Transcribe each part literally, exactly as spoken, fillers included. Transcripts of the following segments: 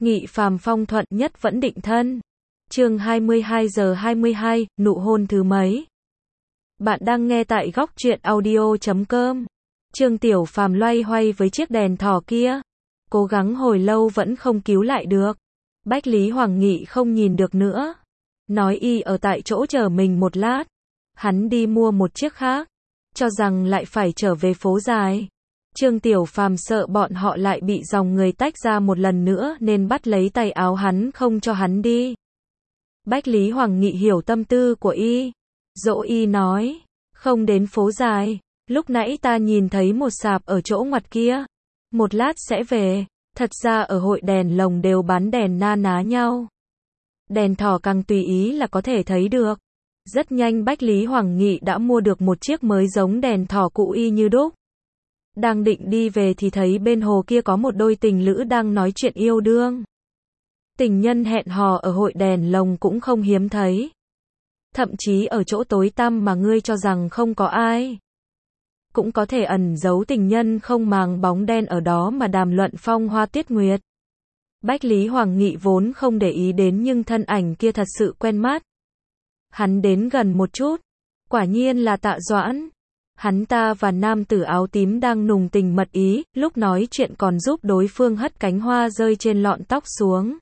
Nghị Phàm phong thuận nhất vẫn định thân. Chương hai mươi hai giờ hai mươi hai, nụ hôn thứ mấy. Bạn đang nghe tại góc truyện audio chấm com. Trương Tiểu Phàm loay hoay với chiếc đèn thỏ kia, cố gắng hồi lâu vẫn không cứu lại được. Bách Lý Hoàng Nghị không nhìn được nữa, nói y ở tại chỗ chờ mình một lát. Hắn đi mua một chiếc khác, cho rằng lại phải trở về phố dài. Trương Tiểu Phàm sợ bọn họ lại bị dòng người tách ra một lần nữa nên bắt lấy tay áo hắn không cho hắn đi. Bách Lý Hoàng Nghị hiểu tâm tư của y, dỗ y nói, không đến phố dài, lúc nãy ta nhìn thấy một sạp ở chỗ ngoặt kia, một lát sẽ về. Thật ra ở hội đèn lồng đều bán đèn na ná nhau, đèn thỏ càng tùy ý là có thể thấy được. Rất nhanh Bách Lý Hoàng Nghị đã mua được một chiếc mới giống đèn thỏ cũ y như đúc. Đang định đi về thì thấy bên hồ kia có một đôi tình lữ đang nói chuyện yêu đương. Tình nhân hẹn hò ở hội đèn lồng cũng không hiếm thấy. Thậm chí ở chỗ tối tăm mà ngươi cho rằng không có ai, cũng có thể ẩn giấu tình nhân không màng bóng đen ở đó mà đàm luận phong hoa tuyết nguyệt. Bách Lý Hoàng Nghị vốn không để ý đến nhưng thân ảnh kia thật sự quen mắt. Hắn đến gần một chút, quả nhiên là Tạ Doãn. Hắn ta và nam tử áo tím đang nùng tình mật ý, lúc nói chuyện còn giúp đối phương hất cánh hoa rơi trên lọn tóc xuống.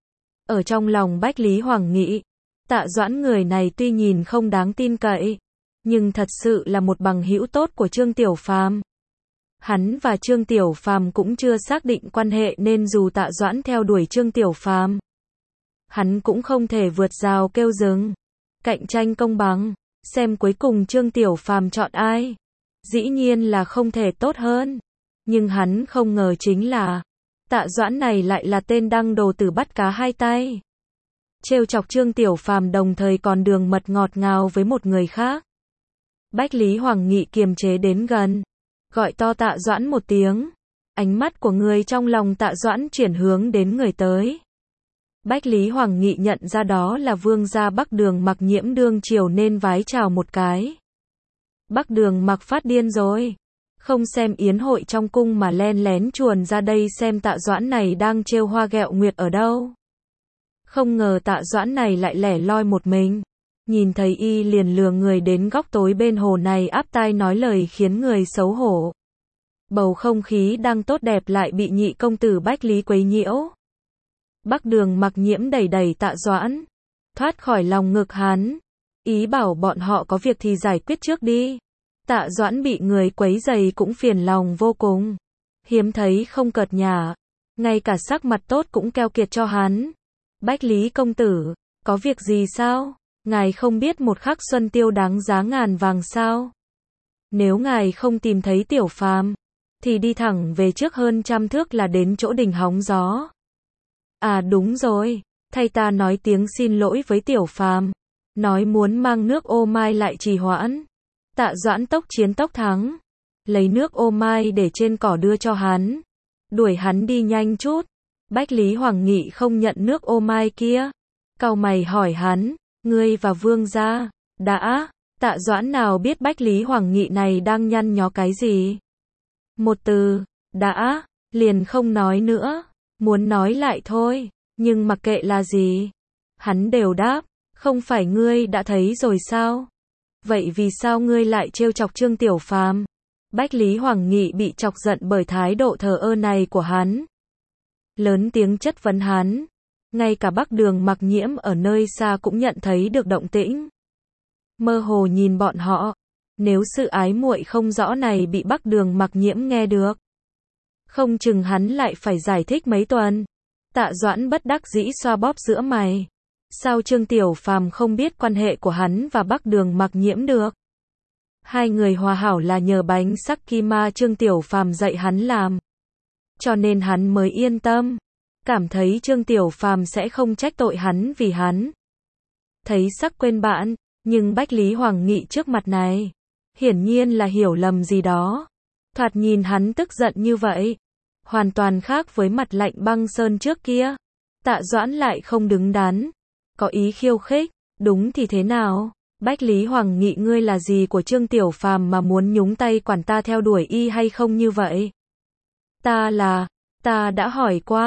Ở trong lòng Bách Lý Hoàng Nghị, Tạ Doãn người này tuy nhìn không đáng tin cậy, nhưng thật sự là một bằng hữu tốt của Trương Tiểu Phàm. Hắn và Trương Tiểu Phàm cũng chưa xác định quan hệ nên dù Tạ Doãn theo đuổi Trương Tiểu Phàm, hắn cũng không thể vượt rào kêu dừng. Cạnh tranh công bằng, xem cuối cùng Trương Tiểu Phàm chọn ai. Dĩ nhiên là không thể tốt hơn. Nhưng hắn không ngờ chính là Tạ Doãn này lại là tên đăng đồ tử bắt cá hai tay, trêu chọc Trương Tiểu Phàm đồng thời còn đường mật ngọt ngào với một người khác. Bách Lý Hoàng Nghị kiềm chế đến gần, gọi to Tạ Doãn một tiếng. Ánh mắt của người trong lòng Tạ Doãn chuyển hướng đến người tới. Bách Lý Hoàng Nghị nhận ra đó là vương gia Bắc Đường Mặc Nhiễm đương triều nên vái chào một cái. Bắc Đường Mặc phát điên rồi, không xem yến hội trong cung mà len lén chuồn ra đây xem Tạ Doãn này đang trêu hoa ghẹo nguyệt ở đâu. Không ngờ Tạ Doãn này lại lẻ loi một mình. Nhìn thấy y liền lừa người đến góc tối bên hồ này áp tai nói lời khiến người xấu hổ. Bầu không khí đang tốt đẹp lại bị nhị công tử Bách Lý quấy nhiễu. Bắc Đường Mặc Nhiễm đẩy đẩy Tạ Doãn, thoát khỏi lòng ngực hắn, ý bảo bọn họ có việc thì giải quyết trước đi. Tạ Doãn bị người quấy rầy cũng phiền lòng vô cùng, hiếm thấy không cợt nhả, ngay cả sắc mặt tốt cũng keo kiệt cho hắn. Bách Lý công tử, có việc gì sao? Ngài không biết một khắc xuân tiêu đáng giá ngàn vàng sao? Nếu ngài không tìm thấy Tiểu Phàm, thì đi thẳng về trước hơn trăm thước là đến chỗ đình hóng gió. À đúng rồi, thay ta nói tiếng xin lỗi với Tiểu Phàm, nói muốn mang nước ô mai lại trì hoãn. Tạ Doãn tốc chiến tốc thắng, lấy nước ô mai để trên cỏ đưa cho hắn, đuổi hắn đi nhanh chút. Bách Lý Hoàng Nghị không nhận nước ô mai kia, cau mày hỏi hắn, ngươi và vương gia đã. Tạ Doãn nào biết Bách Lý Hoàng Nghị này đang nhăn nhó cái gì. Một từ, đã, liền không nói nữa, muốn nói lại thôi, nhưng mặc kệ là gì, hắn đều đáp, không phải ngươi đã thấy rồi sao? Vậy vì sao ngươi lại trêu chọc Trương Tiểu Phàm? Bách Lý Hoàng Nghị bị chọc giận bởi thái độ thờ ơ này của hắn, lớn tiếng chất vấn hắn. Ngay cả Bắc Đường Mặc Nhiễm ở nơi xa cũng nhận thấy được động tĩnh, mơ hồ nhìn bọn họ. Nếu sự ái muội không rõ này bị Bắc Đường Mặc Nhiễm nghe được, không chừng hắn lại phải giải thích mấy tuần. Tạ Doãn bất đắc dĩ xoa bóp giữa mày. Sao Trương Tiểu Phàm không biết quan hệ của hắn và Bắc Đường Mặc Nhiễm được? Hai người hòa hảo là nhờ bánh sắc kim ma Trương Tiểu Phàm dạy hắn làm, cho nên hắn mới yên tâm, cảm thấy Trương Tiểu Phàm sẽ không trách tội hắn vì hắn thấy sắc quên bạn. Nhưng Bách Lý Hoàng Nghị trước mặt này, hiển nhiên là hiểu lầm gì đó. Thoạt nhìn hắn tức giận như vậy, hoàn toàn khác với mặt lạnh băng sơn trước kia. Tạ Doãn lại không đứng đắn, có ý khiêu khích. Đúng thì thế nào? Bách Lý Hoàng Nghị ngươi là gì của Trương Tiểu Phàm mà muốn nhúng tay quản ta theo đuổi y hay không như vậy? Ta là, ta đã hỏi qua,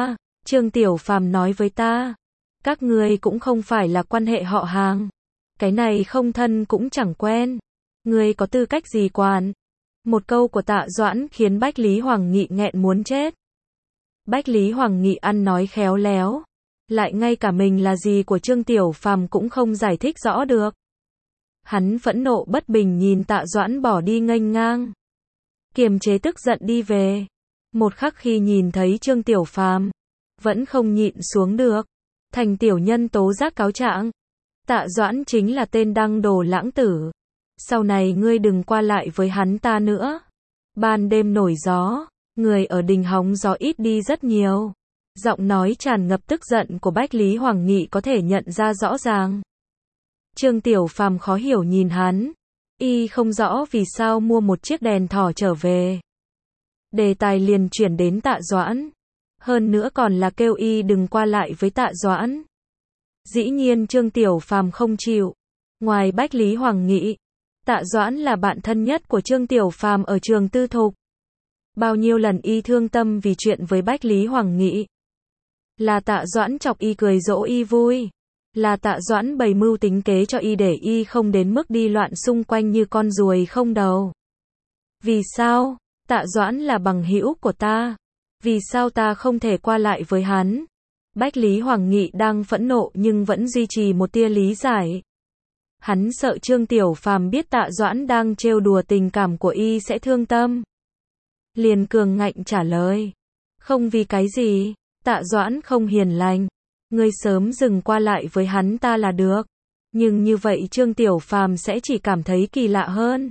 Trương Tiểu Phàm nói với ta, các ngươi cũng không phải là quan hệ họ hàng. Cái này không thân cũng chẳng quen. Ngươi có tư cách gì quản? Một câu của Tạ Doãn khiến Bách Lý Hoàng Nghị nghẹn muốn chết. Bách Lý Hoàng Nghị ăn nói khéo léo, lại ngay cả mình là gì của Trương Tiểu Phàm cũng không giải thích rõ được. Hắn phẫn nộ bất bình nhìn Tạ Doãn bỏ đi nghênh ngang. Kiềm chế tức giận đi về. Một khắc khi nhìn thấy Trương Tiểu Phàm, vẫn không nhịn xuống được. Thành tiểu nhân tố giác cáo trạng. Tạ Doãn chính là tên đăng đồ lãng tử. Sau này ngươi đừng qua lại với hắn ta nữa. Ban đêm nổi gió, người ở đình hóng gió ít đi rất nhiều. Giọng nói tràn ngập tức giận của Bách Lý Hoàng Nghị có thể nhận ra rõ ràng. Trương Tiểu Phàm khó hiểu nhìn hắn. Y không rõ vì sao mua một chiếc đèn thỏ trở về. Đề tài liền chuyển đến Tạ Doãn. Hơn nữa còn là kêu y đừng qua lại với Tạ Doãn. Dĩ nhiên Trương Tiểu Phàm không chịu. Ngoài Bách Lý Hoàng Nghị, Tạ Doãn là bạn thân nhất của Trương Tiểu Phàm ở trường tư thục. Bao nhiêu lần y thương tâm vì chuyện với Bách Lý Hoàng Nghị. Là Tạ Doãn chọc y cười dỗ y vui. Là Tạ Doãn bày mưu tính kế cho y để y không đến mức đi loạn xung quanh như con ruồi không đầu. Vì sao? Tạ Doãn là bằng hữu của ta. Vì sao ta không thể qua lại với hắn? Bách Lý Hoàng Nghị đang phẫn nộ nhưng vẫn duy trì một tia lý giải. Hắn sợ Trương Tiểu Phàm biết Tạ Doãn đang trêu đùa tình cảm của y sẽ thương tâm. Liền cường ngạnh trả lời. Không vì cái gì, Tạ Doãn không hiền lành. Ngươi sớm dừng qua lại với hắn ta là được. Nhưng như vậy Trương Tiểu Phàm sẽ chỉ cảm thấy kỳ lạ hơn.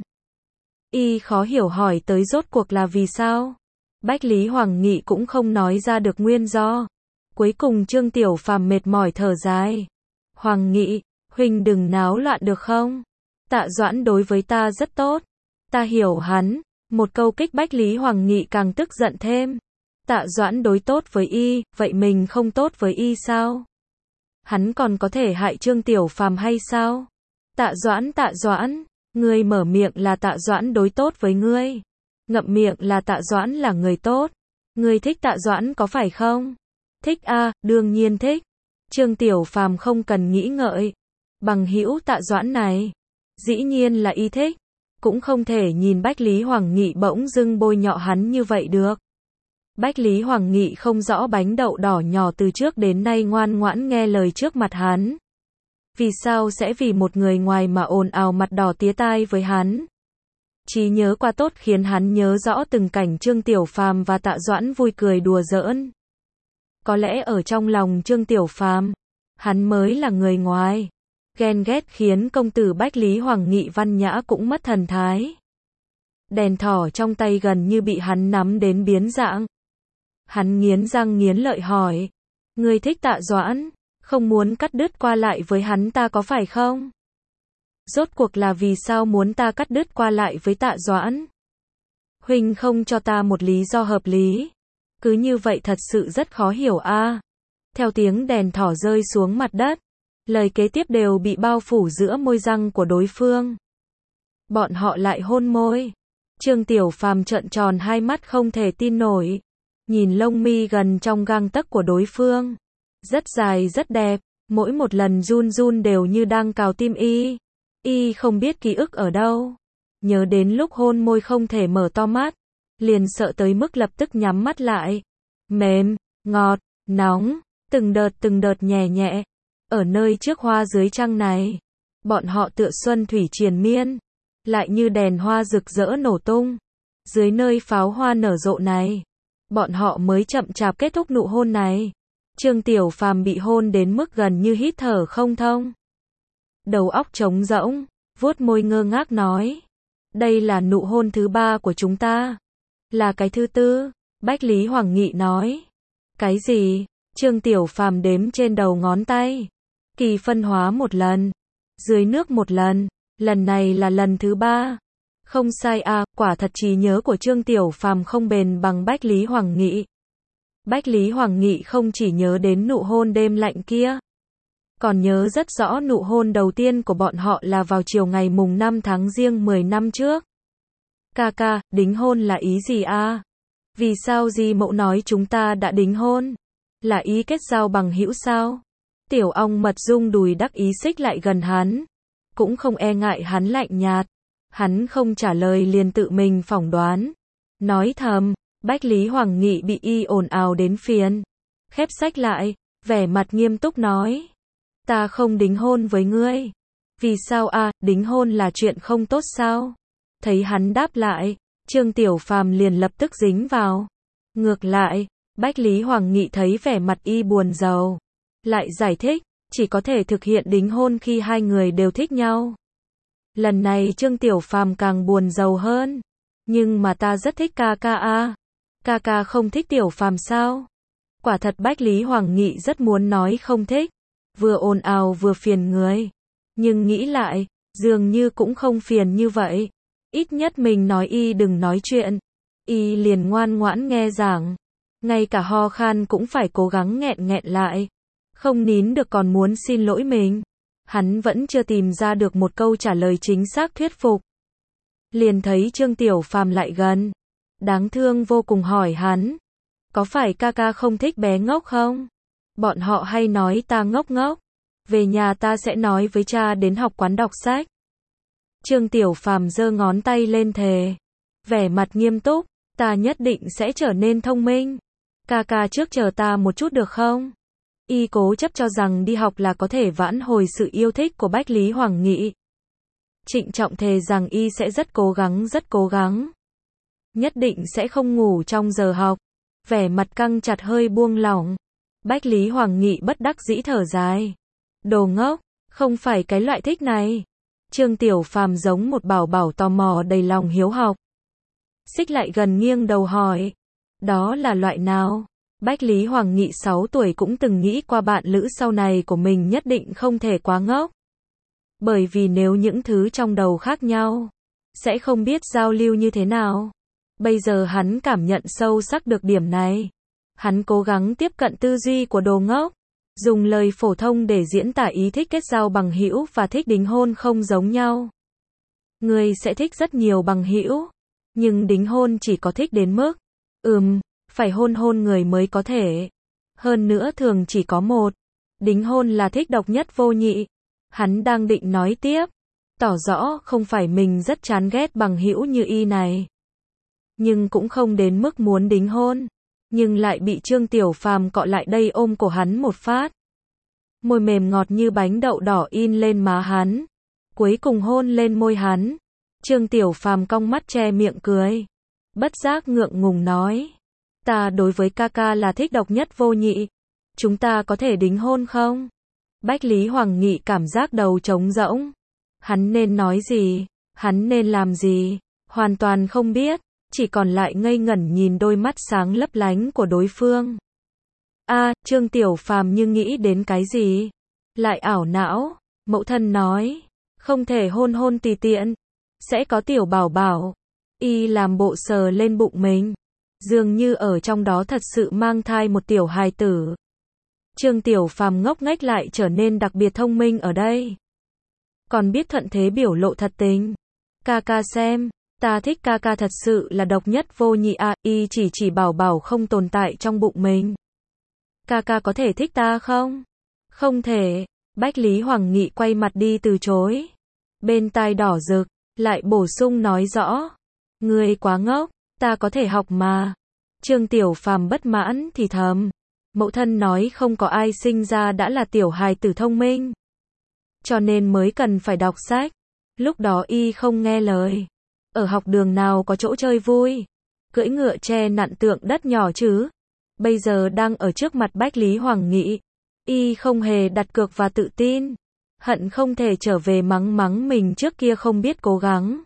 Y khó hiểu hỏi tới rốt cuộc là vì sao? Bách Lý Hoàng Nghị cũng không nói ra được nguyên do. Cuối cùng Trương Tiểu Phàm mệt mỏi thở dài. Hoàng Nghị, huynh đừng náo loạn được không? Tạ Doãn đối với ta rất tốt. Ta hiểu hắn. Một câu kích Bách Lý Hoàng Nghị càng tức giận thêm. Tạ Doãn đối tốt với y, vậy mình không tốt với y sao? Hắn còn có thể hại Trương Tiểu Phàm hay sao? Tạ Doãn Tạ Doãn, ngươi mở miệng là Tạ Doãn đối tốt với ngươi. Ngậm miệng là Tạ Doãn là người tốt. Ngươi thích Tạ Doãn có phải không? Thích a, à, đương nhiên thích. Trương Tiểu Phàm không cần nghĩ ngợi. Bằng hữu Tạ Doãn này, dĩ nhiên là y thích. Cũng không thể nhìn Bách Lý Hoàng Nghị bỗng dưng bôi nhọ hắn như vậy được. Bách Lý Hoàng Nghị không rõ bánh đậu đỏ nhỏ từ trước đến nay ngoan ngoãn nghe lời trước mặt hắn. Vì sao sẽ vì một người ngoài mà ồn ào mặt đỏ tía tai với hắn? Trí nhớ qua tốt khiến hắn nhớ rõ từng cảnh Trương Tiểu Phàm và Tạ Doãn vui cười đùa giỡn. Có lẽ ở trong lòng Trương Tiểu Phàm, hắn mới là người ngoài. Ghen ghét khiến công tử Bách Lý Hoàng Nghị văn nhã cũng mất thần thái. Đèn thỏ trong tay gần như bị hắn nắm đến biến dạng. Hắn nghiến răng nghiến lợi hỏi. Ngươi thích Tạ Doãn, không muốn cắt đứt qua lại với hắn ta có phải không? Rốt cuộc là vì sao muốn ta cắt đứt qua lại với Tạ Doãn? Huynh không cho ta một lý do hợp lý. Cứ như vậy thật sự rất khó hiểu a. À. Theo tiếng đèn thỏ rơi xuống mặt đất, lời kế tiếp đều bị bao phủ giữa môi răng của đối phương. Bọn họ lại hôn môi. Trương Tiểu Phàm trợn tròn hai mắt không thể tin nổi. Nhìn lông mi gần trong gang tấc của đối phương. Rất dài rất đẹp. Mỗi một lần run run đều như đang cào tim y. Y không biết ký ức ở đâu. Nhớ đến lúc hôn môi không thể mở to mắt. Liền sợ tới mức lập tức nhắm mắt lại. Mềm, ngọt, nóng. Từng đợt từng đợt nhẹ nhẹ. Ở nơi trước hoa dưới trăng này. Bọn họ tựa xuân thủy triền miên. Lại như đèn hoa rực rỡ nổ tung. Dưới nơi pháo hoa nở rộ này. Bọn họ mới chậm chạp kết thúc nụ hôn này. Trương Tiểu Phàm bị hôn đến mức gần như hít thở không thông. Đầu óc trống rỗng, vuốt môi ngơ ngác nói. Đây là nụ hôn thứ ba của chúng ta. Là cái thứ tư, Bách Lý Hoàng Nghị nói. Cái gì? Trương Tiểu Phàm đếm trên đầu ngón tay. Kỳ phân hóa một lần. Dưới nước một lần. Lần này là lần thứ ba. Không sai à, quả thật trí nhớ của Trương Tiểu Phàm không bền bằng Bách Lý Hoàng Nghị. Bách Lý Hoàng Nghị không chỉ nhớ đến nụ hôn đêm lạnh kia. Còn nhớ rất rõ nụ hôn đầu tiên của bọn họ là vào chiều ngày mùng năm tháng Giêng mười năm trước. Ca ca, đính hôn là ý gì a? À? Vì sao Di Mậu nói chúng ta đã đính hôn? Là ý kết giao bằng hữu sao? Tiểu ong mật rung đùi đắc ý xích lại gần hắn. Cũng không e ngại hắn lạnh nhạt. Hắn không trả lời liền tự mình phỏng đoán. Nói thầm, Bách Lý Hoàng Nghị bị y ồn ào đến phiền. Khép sách lại, vẻ mặt nghiêm túc nói. Ta không đính hôn với ngươi. Vì sao a? À, đính hôn là chuyện không tốt sao? Thấy hắn đáp lại, Trương Tiểu Phàm liền lập tức dính vào. Ngược lại, Bách Lý Hoàng Nghị thấy vẻ mặt y buồn rầu. Lại giải thích, chỉ có thể thực hiện đính hôn khi hai người đều thích nhau. Lần này Trương Tiểu Phàm càng buồn rầu hơn. Nhưng mà ta rất thích ca ca a. Ca ca không thích Tiểu Phàm sao? Quả thật Bách Lý Hoàng Nghị rất muốn nói không thích. Vừa ồn ào vừa phiền người. Nhưng nghĩ lại, dường như cũng không phiền như vậy. Ít nhất mình nói y đừng nói chuyện. Y liền ngoan ngoãn nghe giảng. Ngay cả ho khan cũng phải cố gắng nghẹn nghẹn lại. Không nín được còn muốn xin lỗi mình. Hắn vẫn chưa tìm ra được một câu trả lời chính xác thuyết phục. Liền thấy Trương Tiểu Phàm lại gần. Đáng thương vô cùng hỏi hắn. Có phải ca ca không thích bé ngốc không? Bọn họ hay nói ta ngốc ngốc. Về nhà ta sẽ nói với cha đến học quán đọc sách. Trương Tiểu Phàm giơ ngón tay lên thề. Vẻ mặt nghiêm túc. Ta nhất định sẽ trở nên thông minh. Ca ca trước chờ ta một chút được không? Y cố chấp cho rằng đi học là có thể vãn hồi sự yêu thích của Bách Lý Hoàng Nghị. Trịnh trọng thề rằng y sẽ rất cố gắng rất cố gắng. Nhất định sẽ không ngủ trong giờ học. Vẻ mặt căng chặt hơi buông lỏng. Bách Lý Hoàng Nghị bất đắc dĩ thở dài. Đồ ngốc, không phải cái loại thích này. Trương Tiểu Phàm giống một bảo bảo tò mò đầy lòng hiếu học. Xích lại gần nghiêng đầu hỏi. Đó là loại nào? Bách Lý Hoàng Nghị sáu tuổi cũng từng nghĩ qua bạn lữ sau này của mình nhất định không thể quá ngốc. Bởi vì nếu những thứ trong đầu khác nhau, sẽ không biết giao lưu như thế nào. Bây giờ hắn cảm nhận sâu sắc được điểm này. Hắn cố gắng tiếp cận tư duy của đồ ngốc. Dùng lời phổ thông để diễn tả ý thích kết giao bằng hữu và thích đính hôn không giống nhau. Người sẽ thích rất nhiều bằng hữu. Nhưng đính hôn chỉ có thích đến mức. Ừm, phải hôn hôn người mới có thể. Hơn nữa thường chỉ có một. Đính hôn là thích độc nhất vô nhị. Hắn đang định nói tiếp. Tỏ rõ không phải mình rất chán ghét bằng hữu như y này. Nhưng cũng không đến mức muốn đính hôn. Nhưng lại bị Trương Tiểu Phàm cọ lại đây ôm cổ hắn một phát. Môi mềm ngọt như bánh đậu đỏ in lên má hắn. Cuối cùng hôn lên môi hắn. Trương Tiểu Phàm cong mắt che miệng cười. Bất giác ngượng ngùng nói. Ta đối với ca ca là thích độc nhất vô nhị. Chúng ta có thể đính hôn không? Bách Lý Hoàng Nghị cảm giác đầu trống rỗng. Hắn nên nói gì? Hắn nên làm gì? Hoàn toàn không biết. Chỉ còn lại ngây ngẩn nhìn đôi mắt sáng lấp lánh của đối phương. A, à, Trương Tiểu Phàm như nghĩ đến cái gì? Lại ảo não. Mẫu thân nói. Không thể hôn hôn tùy tiện. Sẽ có tiểu bảo bảo. Y làm bộ sờ lên bụng mình. Dường như ở trong đó thật sự mang thai một tiểu hài tử. Trương Tiểu Phàm ngốc nghếch lại trở nên đặc biệt thông minh ở đây. Còn biết thuận thế biểu lộ thật tình. Ca ca xem. Ta thích ca ca thật sự là độc nhất vô nhị à, y chỉ chỉ bảo bảo không tồn tại trong bụng mình. Ca ca có thể thích ta không? Không thể. Bách Lý Hoàng Nghị quay mặt đi từ chối. Bên tai đỏ rực, lại bổ sung nói rõ. Ngươi quá ngốc, ta có thể học mà. Trương Tiểu Phàm bất mãn thì thầm. Mẫu thân nói không có ai sinh ra đã là tiểu hài tử thông minh. Cho nên mới cần phải đọc sách. Lúc đó y không nghe lời. Ở học đường nào có chỗ chơi vui. Cưỡi ngựa che nặn tượng đất nhỏ chứ. Bây giờ đang ở trước mặt Bách Lý Hoàng Nghị. Y không hề đặt cược và tự tin. Hận không thể trở về mắng mắng mình trước kia không biết cố gắng.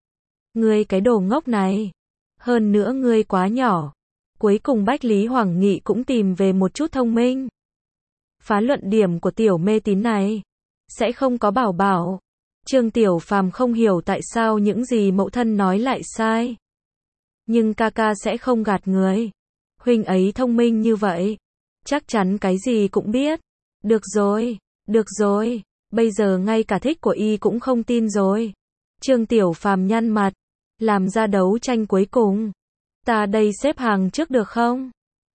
Ngươi cái đồ ngốc này. Hơn nữa ngươi quá nhỏ. Cuối cùng Bách Lý Hoàng Nghị cũng tìm về một chút thông minh. Phá luận điểm của tiểu mê tín này. Sẽ không có bảo bảo. Trương Tiểu Phàm không hiểu tại sao những gì mẫu thân nói lại sai. Nhưng ca ca sẽ không gạt người. Huynh ấy thông minh như vậy. Chắc chắn cái gì cũng biết. Được rồi, được rồi. Bây giờ ngay cả thích của y cũng không tin rồi. Trương Tiểu Phàm nhăn mặt. Làm ra đấu tranh cuối cùng. Ta đây xếp hàng trước được không?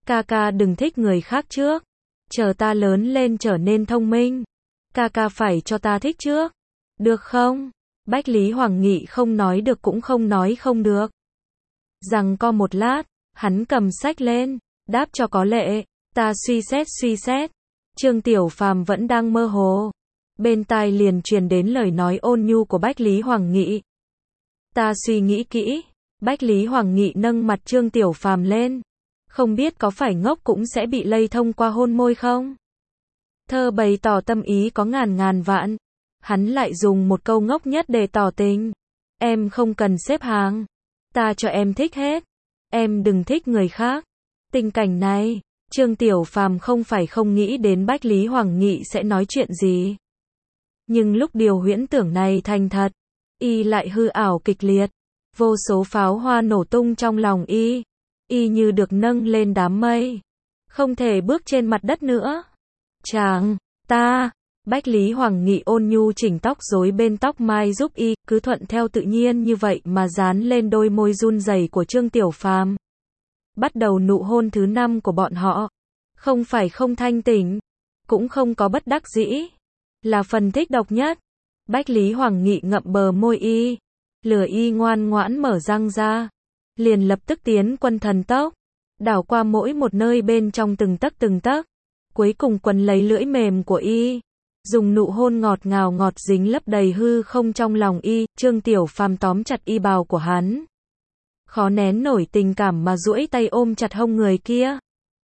Ca ca đừng thích người khác trước. Chờ ta lớn lên trở nên thông minh. Ca ca phải cho ta thích trước. Được không? Bách Lý Hoàng Nghị không nói được cũng không nói không được. Rằng co một lát, hắn cầm sách lên, đáp cho có lệ. Ta suy xét suy xét. Trương Tiểu Phàm vẫn đang mơ hồ. Bên tai liền truyền đến lời nói ôn nhu của Bách Lý Hoàng Nghị. Ta suy nghĩ kỹ. Bách Lý Hoàng Nghị nâng mặt Trương Tiểu Phàm lên. Không biết có phải ngốc cũng sẽ bị lây thông qua hôn môi không? Thơ bày tỏ tâm ý có ngàn ngàn vạn. Hắn lại dùng một câu ngốc nhất để tỏ tình. Em không cần xếp hàng. Ta cho em thích hết. Em đừng thích người khác. Tình cảnh này, Trương Tiểu Phàm không phải không nghĩ đến Bách Lý Hoàng Nghị sẽ nói chuyện gì. Nhưng lúc điều huyễn tưởng này thành thật, y lại hư ảo kịch liệt. Vô số pháo hoa nổ tung trong lòng y. Y như được nâng lên đám mây. Không thể bước trên mặt đất nữa. Chàng, ta, Bách Lý Hoàng Nghị ôn nhu chỉnh tóc rối bên tóc mai giúp y, cứ thuận theo tự nhiên như vậy mà dán lên đôi môi run rẩy của Trương Tiểu Phàm. Bắt đầu nụ hôn thứ năm của bọn họ. Không phải không thanh tỉnh, cũng không có bất đắc dĩ. Là phần thích độc nhất. Bách Lý Hoàng Nghị ngậm bờ môi y. Lừa y ngoan ngoãn mở răng ra. Liền lập tức tiến quân thần tốc. Đảo qua mỗi một nơi bên trong từng tấc từng tấc. Cuối cùng quấn lấy lưỡi mềm của y. Dùng nụ hôn ngọt ngào ngọt dính lấp đầy hư không trong lòng y. Trương Tiểu Phàm tóm chặt y bào của hắn. Khó nén nổi tình cảm mà duỗi tay ôm chặt hông người kia.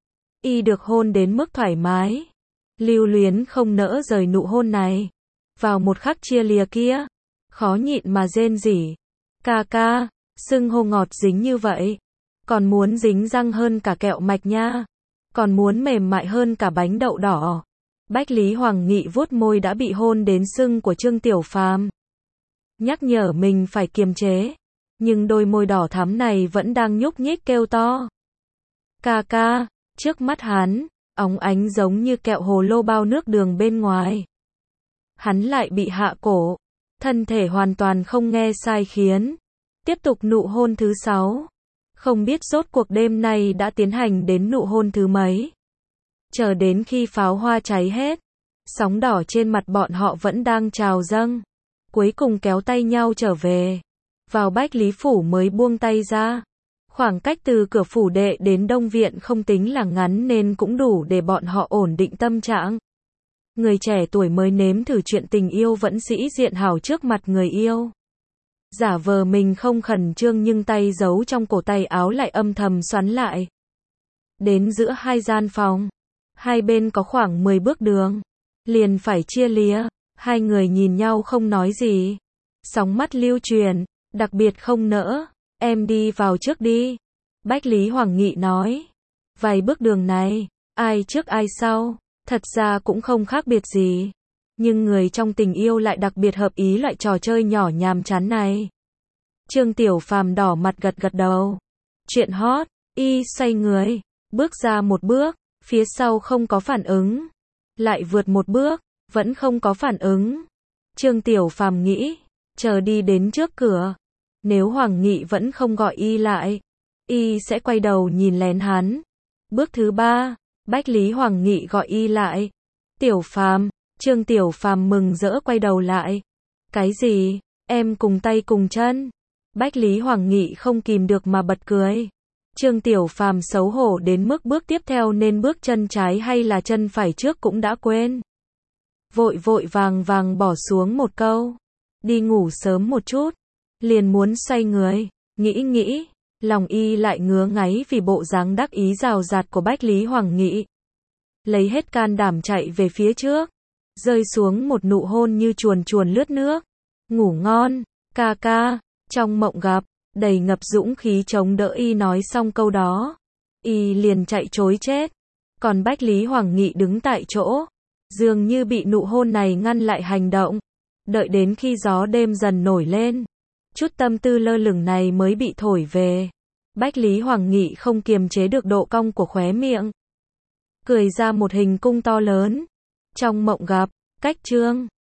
Y được hôn đến mức thoải mái. Lưu luyến không nỡ rời nụ hôn này. Vào một khắc chia lìa kia. Khó nhịn mà rên rỉ. Ca ca, xưng hô ngọt dính như vậy. Còn muốn dính răng hơn cả kẹo mạch nha. Còn muốn mềm mại hơn cả bánh đậu đỏ. Bách Lý Hoàng Nghị vuốt môi đã bị hôn đến sưng của Trương Tiểu Phàm. Nhắc nhở mình phải kiềm chế. Nhưng đôi môi đỏ thắm này vẫn đang nhúc nhích kêu to. Ca ca, trước mắt hắn, óng ánh giống như kẹo hồ lô bao nước đường bên ngoài. Hắn lại bị hạ cổ. Thân thể hoàn toàn không nghe sai khiến. Tiếp tục nụ hôn thứ sáu. Không biết rốt cuộc đêm nay đã tiến hành đến nụ hôn thứ mấy. Chờ đến khi pháo hoa cháy hết. Sóng đỏ trên mặt bọn họ vẫn đang trào dâng. Cuối cùng kéo tay nhau trở về. Vào Bách Lý Phủ mới buông tay ra. Khoảng cách từ cửa phủ đệ đến Đông Viện không tính là ngắn nên cũng đủ để bọn họ ổn định tâm trạng. Người trẻ tuổi mới nếm thử chuyện tình yêu vẫn sĩ diện hào trước mặt người yêu. Giả vờ mình không khẩn trương nhưng tay giấu trong cổ tay áo lại âm thầm xoắn lại. Đến giữa hai gian phòng. Hai bên có khoảng mười bước đường. Liền phải chia lìa. Hai người nhìn nhau không nói gì. Sóng mắt lưu truyền. Đặc biệt không nỡ. Em đi vào trước đi. Bách Lý Hoàng Nghị nói. Vài bước đường này. Ai trước ai sau. Thật ra cũng không khác biệt gì. Nhưng người trong tình yêu lại đặc biệt hợp ý loại trò chơi nhỏ nhàm chán này. Trương Tiểu Phàm đỏ mặt gật gật đầu. Chuyện hot. Y xoay người. Bước ra một bước. Phía sau không có phản ứng. Lại vượt một bước. Vẫn không có phản ứng. Trương Tiểu Phàm nghĩ. Chờ đi đến trước cửa. Nếu Hoàng Nghị vẫn không gọi y lại. Y sẽ quay đầu nhìn lén hắn. Bước thứ ba. Bách Lý Hoàng Nghị gọi y lại. Tiểu Phàm. Trương Tiểu Phàm mừng rỡ quay đầu lại. Cái gì? Em cùng tay cùng chân. Bách Lý Hoàng Nghị không kìm được mà bật cười. Trương Tiểu Phàm xấu hổ đến mức bước tiếp theo nên bước chân trái hay là chân phải trước cũng đã quên. Vội vội vàng vàng bỏ xuống một câu. Đi ngủ sớm một chút. Liền muốn xoay người. Nghĩ nghĩ. Lòng y lại ngứa ngáy vì bộ dáng đắc ý rào rạt của Bách Lý Hoàng Nghị. Lấy hết can đảm chạy về phía trước. Rơi xuống một nụ hôn như chuồn chuồn lướt nước. Ngủ ngon, ca ca. Trong mộng gặp, đầy ngập dũng khí chống đỡ y nói xong câu đó. Y liền chạy trối chết. Còn Bách Lý Hoàng Nghị đứng tại chỗ. Dường như bị nụ hôn này ngăn lại hành động. Đợi đến khi gió đêm dần nổi lên. Chút tâm tư lơ lửng này mới bị thổi về. Bách Lý Hoàng Nghị không kiềm chế được độ cong của khóe miệng. Cười ra một hình cung to lớn. Trong mộng gặp, cách Trương